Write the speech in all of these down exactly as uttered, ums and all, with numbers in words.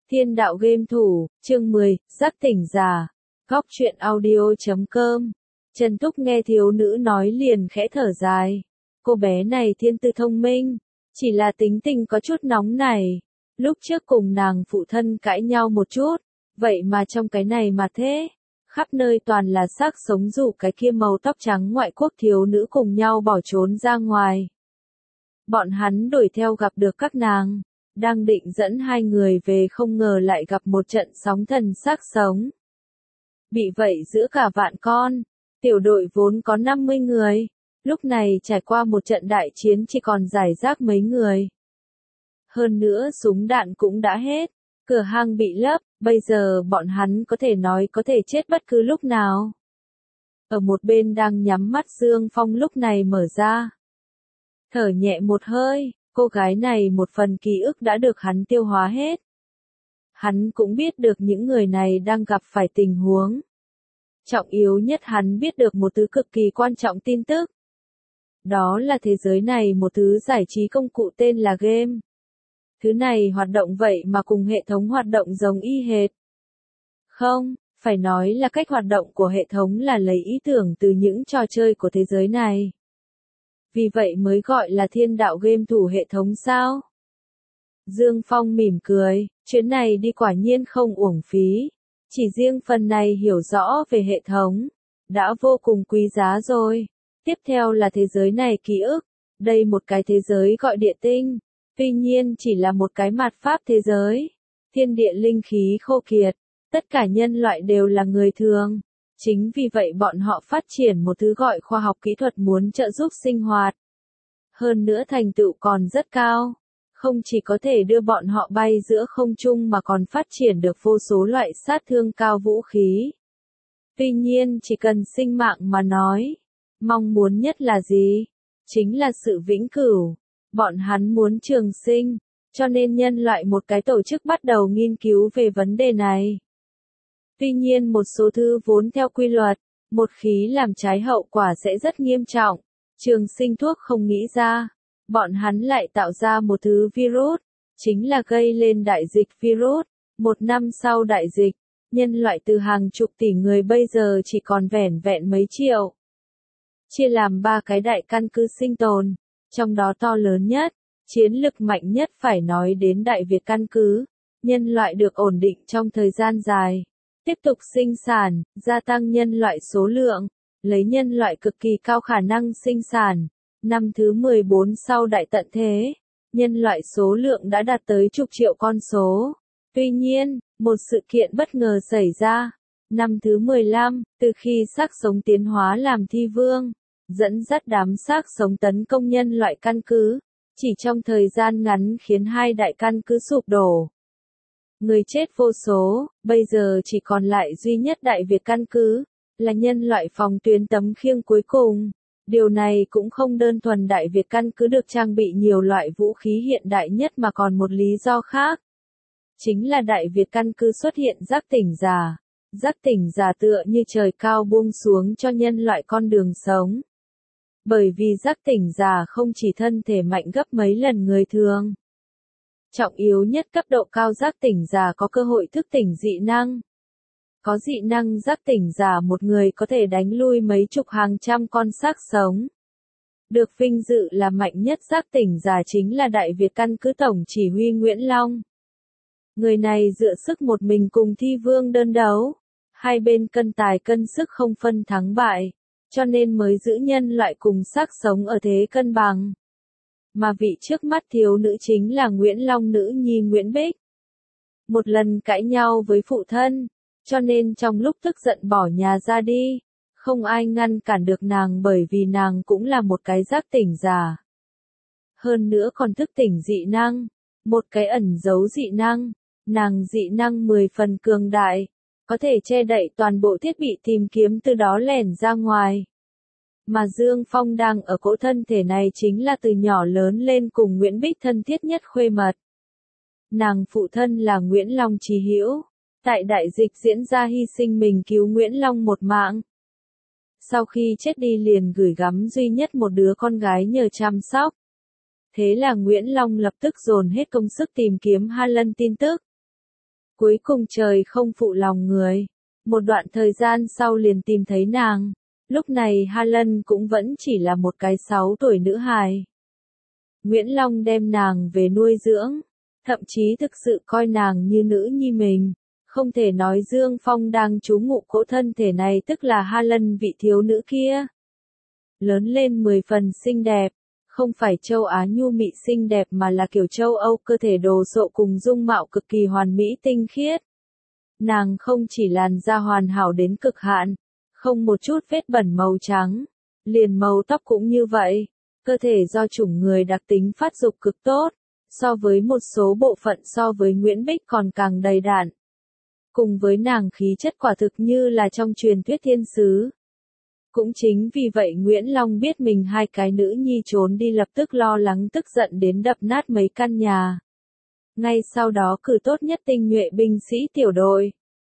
Thiên đạo game thủ, chương mười, giác tỉnh giả. Góc truyện audio chấm com. Trần Thúc nghe thiếu nữ nói liền khẽ thở dài. Cô bé này thiên tư thông minh, chỉ là tính tình có chút nóng này. Lúc trước cùng nàng phụ thân cãi nhau một chút, vậy mà trong cái này mà thế. Khắp nơi toàn là xác sống dù cái kia màu tóc trắng ngoại quốc thiếu nữ cùng nhau bỏ trốn ra ngoài. Bọn hắn đuổi theo gặp được các nàng, đang định dẫn hai người về không ngờ lại gặp một trận sóng thần xác sống. Bị vậy giữa cả vạn con, tiểu đội vốn có năm mươi người, lúc này trải qua một trận đại chiến chỉ còn giải rác mấy người. Hơn nữa súng đạn cũng đã hết, cửa hang bị lấp, bây giờ bọn hắn có thể nói có thể chết bất cứ lúc nào. Ở một bên đang nhắm mắt Dương Phong lúc này mở ra. Thở nhẹ một hơi, cô gái này một phần ký ức đã được hắn tiêu hóa hết. Hắn cũng biết được những người này đang gặp phải tình huống. Trọng yếu nhất hắn biết được một thứ cực kỳ quan trọng tin tức. Đó là thế giới này một thứ giải trí công cụ tên là game. Thứ này hoạt động vậy mà cùng hệ thống hoạt động giống y hệt. Không, phải nói là cách hoạt động của hệ thống là lấy ý tưởng từ những trò chơi của thế giới này. Vì vậy mới gọi là thiên đạo game thủ hệ thống sao? Dương Phong mỉm cười, chuyến này đi quả nhiên không uổng phí. Chỉ riêng phần này hiểu rõ về hệ thống, đã vô cùng quý giá rồi. Tiếp theo là thế giới này ký ức, đây một cái thế giới gọi địa tinh. Tuy nhiên chỉ là một cái mạt pháp thế giới. Thiên địa linh khí khô kiệt, tất cả nhân loại đều là người thường. Chính vì vậy bọn họ phát triển một thứ gọi khoa học kỹ thuật muốn trợ giúp sinh hoạt. Hơn nữa thành tựu còn rất cao. Không chỉ có thể đưa bọn họ bay giữa không trung mà còn phát triển được vô số loại sát thương cao vũ khí. Tuy nhiên chỉ cần sinh mạng mà nói, mong muốn nhất là gì? Chính là sự vĩnh cửu. Bọn hắn muốn trường sinh, cho nên nhân loại một cái tổ chức bắt đầu nghiên cứu về vấn đề này. Tuy nhiên một số thứ vốn theo quy luật, một khí làm trái hậu quả sẽ rất nghiêm trọng. Trường sinh thuốc không nghĩ ra, bọn hắn lại tạo ra một thứ virus, chính là gây lên đại dịch virus. Một năm sau đại dịch, nhân loại từ hàng chục tỷ người bây giờ chỉ còn vẻn vẹn mấy triệu. Chia làm ba cái đại căn cứ sinh tồn, trong đó to lớn nhất, chiến lực mạnh nhất phải nói đến Đại Việt căn cứ. Nhân loại được ổn định trong thời gian dài. Tiếp tục sinh sản, gia tăng nhân loại số lượng, lấy nhân loại cực kỳ cao khả năng sinh sản. Năm thứ mười bốn sau đại tận thế, nhân loại số lượng đã đạt tới chục triệu con số. Tuy nhiên, một sự kiện bất ngờ xảy ra. Năm thứ mười lăm, từ khi xác sống tiến hóa làm thi vương, dẫn dắt đám xác sống tấn công nhân loại căn cứ, chỉ trong thời gian ngắn khiến hai đại căn cứ sụp đổ. Người chết vô số, bây giờ chỉ còn lại duy nhất Đại Việt căn cứ, là nhân loại phòng tuyến tấm khiêng cuối cùng. Điều này cũng không đơn thuần Đại Việt căn cứ được trang bị nhiều loại vũ khí hiện đại nhất mà còn một lý do khác. Chính là Đại Việt căn cứ xuất hiện giác tỉnh giả. Giác tỉnh giả tựa như trời cao buông xuống cho nhân loại con đường sống. Bởi vì giác tỉnh giả không chỉ thân thể mạnh gấp mấy lần người thường. Trọng yếu nhất cấp độ cao giác tỉnh giả có cơ hội thức tỉnh dị năng. Có dị năng giác tỉnh giả một người có thể đánh lui mấy chục hàng trăm con xác sống. Được vinh dự là mạnh nhất giác tỉnh giả chính là Đại Việt căn cứ tổng chỉ huy Nguyễn Long. Người này dựa sức một mình cùng thi vương đơn đấu. Hai bên cân tài cân sức không phân thắng bại. Cho nên mới giữ nhân loại cùng xác sống ở thế cân bằng. Mà vị trước mắt thiếu nữ chính là Nguyễn Long nữ nhi Nguyễn Bích. Một lần cãi nhau với phụ thân, cho nên trong lúc tức giận bỏ nhà ra đi, không ai ngăn cản được nàng bởi vì nàng cũng là một cái giác tỉnh giả. Hơn nữa còn thức tỉnh dị năng, một cái ẩn giấu dị năng, nàng dị năng mười phần cường đại, có thể che đậy toàn bộ thiết bị tìm kiếm từ đó lẻn ra ngoài. Mà Dương Phong đang ở cỗ thân thể này chính là từ nhỏ lớn lên cùng Nguyễn Bích thân thiết nhất khuê mật. Nàng phụ thân là Nguyễn Long Chí Hữu, tại đại dịch diễn ra hy sinh mình cứu Nguyễn Long một mạng. Sau khi chết đi liền gửi gắm duy nhất một đứa con gái nhờ chăm sóc. Thế là Nguyễn Long lập tức dồn hết công sức tìm kiếm Ha Lân tin tức. Cuối cùng trời không phụ lòng người. Một đoạn thời gian sau liền tìm thấy nàng. Lúc này Ha Lân cũng vẫn chỉ là một cái sáu tuổi nữ hài. Nguyễn Long đem nàng về nuôi dưỡng, thậm chí thực sự coi nàng như nữ nhi mình. Không thể nói Dương Phong đang trú ngụ cỗ thân thể này tức là Ha Lân vị thiếu nữ kia. Lớn lên mười phần xinh đẹp, không phải châu Á nhu mị xinh đẹp mà là kiểu châu Âu cơ thể đồ sộ cùng dung mạo cực kỳ hoàn mỹ tinh khiết. Nàng không chỉ làn da hoàn hảo đến cực hạn, không một chút vết bẩn màu trắng, liền màu tóc cũng như vậy, cơ thể do chủng người đặc tính phát dục cực tốt, so với một số bộ phận so với Nguyễn Bích còn càng đầy đặn. Cùng với nàng khí chất quả thực như là trong truyền thuyết thiên sứ. Cũng chính vì vậy Nguyễn Long biết mình hai cái nữ nhi trốn đi lập tức lo lắng tức giận đến đập nát mấy căn nhà. Ngay sau đó cử tốt nhất tinh nhuệ binh sĩ tiểu đội.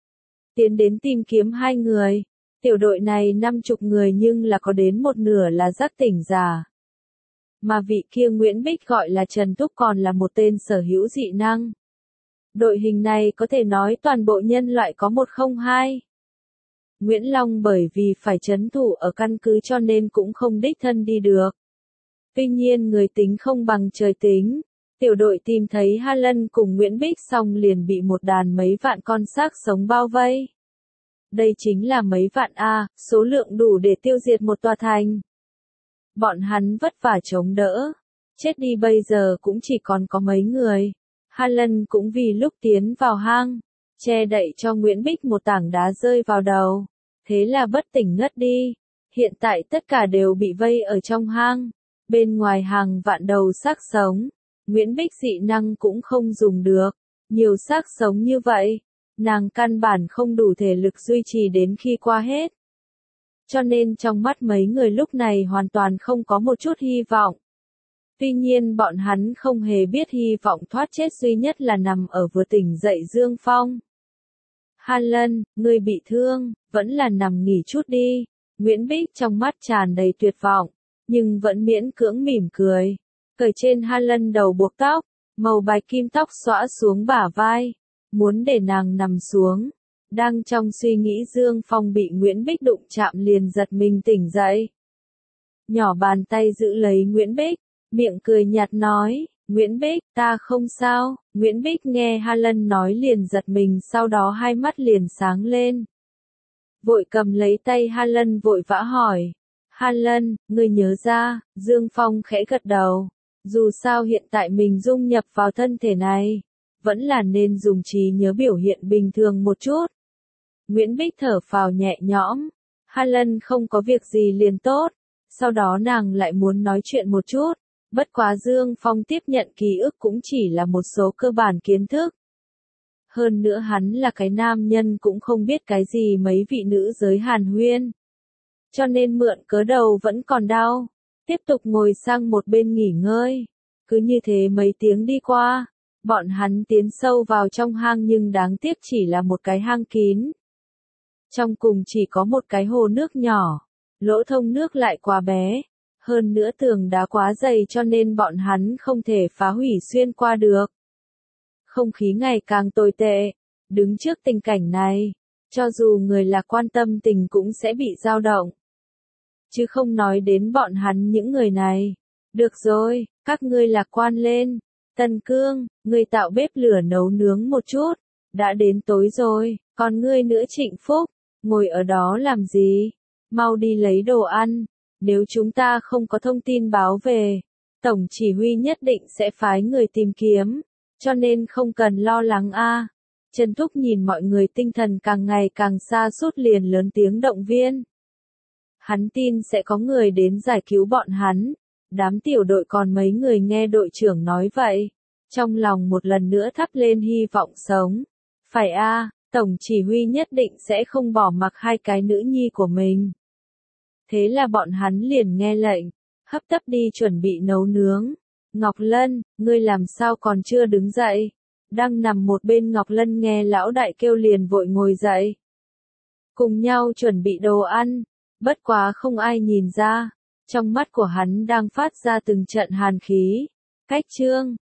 Tiến đến tìm kiếm hai người. Tiểu đội này năm chục người nhưng là có đến một nửa là giác tỉnh giả. Mà vị kia Nguyễn Bích gọi là Trần Túc còn là một tên sở hữu dị năng. Đội hình này có thể nói toàn bộ nhân loại có một không hai. Nguyễn Long bởi vì phải trấn thủ ở căn cứ cho nên cũng không đích thân đi được. Tuy nhiên người tính không bằng trời tính. Tiểu đội tìm thấy Ha Lân cùng Nguyễn Bích xong liền bị một đàn mấy vạn con xác sống bao vây. Đây chính là mấy vạn A, số lượng đủ để tiêu diệt một tòa thành. Bọn hắn vất vả chống đỡ. Chết đi bây giờ cũng chỉ còn có mấy người. Ha Lân cũng vì lúc tiến vào hang, che đậy cho Nguyễn Bích một tảng đá rơi vào đầu. Thế là bất tỉnh ngất đi. Hiện tại tất cả đều bị vây ở trong hang. Bên ngoài hàng vạn đầu xác sống. Nguyễn Bích dị năng cũng không dùng được. Nhiều xác sống như vậy. Nàng căn bản không đủ thể lực duy trì đến khi qua hết. Cho nên trong mắt mấy người lúc này hoàn toàn không có một chút hy vọng. Tuy nhiên bọn hắn không hề biết hy vọng thoát chết duy nhất là nằm ở vừa tỉnh dậy Dương Phong. Ha Lân, ngươi bị thương, vẫn là nằm nghỉ chút đi. Nguyễn Bích trong mắt tràn đầy tuyệt vọng, nhưng vẫn miễn cưỡng mỉm cười. Cởi trên Ha Lân đầu buộc tóc, màu bạch kim tóc xõa xuống bả vai, muốn để nàng nằm xuống. Đang trong suy nghĩ Dương Phong bị Nguyễn Bích đụng chạm liền giật mình tỉnh dậy. Nhỏ bàn tay giữ lấy Nguyễn Bích, miệng cười nhạt nói, Nguyễn Bích, ta không sao. Nguyễn Bích nghe Ha Lân nói liền giật mình sau đó hai mắt liền sáng lên. Vội cầm lấy tay Ha Lân vội vã hỏi, Ha Lân, ngươi nhớ ra, Dương Phong khẽ gật đầu. Dù sao hiện tại mình dung nhập vào thân thể này, vẫn là nên dùng trí nhớ biểu hiện bình thường một chút. Nguyễn Bích thở phào nhẹ nhõm, Ha Lân không có việc gì liền tốt, sau đó nàng lại muốn nói chuyện một chút, bất quá Dương Phong tiếp nhận ký ức cũng chỉ là một số cơ bản kiến thức. Hơn nữa hắn là cái nam nhân cũng không biết cái gì mấy vị nữ giới hàn huyên. Cho nên mượn cớ đầu vẫn còn đau, tiếp tục ngồi sang một bên nghỉ ngơi. Cứ như thế mấy tiếng đi qua, bọn hắn tiến sâu vào trong hang nhưng đáng tiếc chỉ là một cái hang kín. Trong cùng chỉ có một cái hồ nước nhỏ, lỗ thông nước lại quá bé, hơn nữa tường đá quá dày cho nên bọn hắn không thể phá hủy xuyên qua được. Không khí ngày càng tồi tệ, đứng trước tình cảnh này, cho dù người là quan tâm tình cũng sẽ bị dao động. Chứ không nói đến bọn hắn những người này. Được rồi, các ngươi lạc quan lên. Tân Cương, ngươi tạo bếp lửa nấu nướng một chút. Đã đến tối rồi, còn ngươi nữa Trịnh Phúc, ngồi ở đó làm gì? Mau đi lấy đồ ăn. Nếu chúng ta không có thông tin báo về, Tổng chỉ huy nhất định sẽ phái người tìm kiếm, cho nên không cần lo lắng a. Trần Thúc nhìn mọi người tinh thần càng ngày càng xa sút liền lớn tiếng động viên. Hắn tin sẽ có người đến giải cứu bọn hắn. Đám tiểu đội còn mấy người nghe đội trưởng nói vậy, trong lòng một lần nữa thắp lên hy vọng sống. Phải a, Tổng chỉ huy nhất định sẽ không bỏ mặc hai cái nữ nhi của mình. Thế là bọn hắn liền nghe lệnh, hấp tấp đi chuẩn bị nấu nướng. Ngọc Lân, ngươi làm sao còn chưa đứng dậy? Đang nằm một bên Ngọc Lân nghe lão đại kêu liền vội ngồi dậy. Cùng nhau chuẩn bị đồ ăn, bất quá không ai nhìn ra. Trong mắt của hắn đang phát ra từng trận hàn khí. Cách Trương,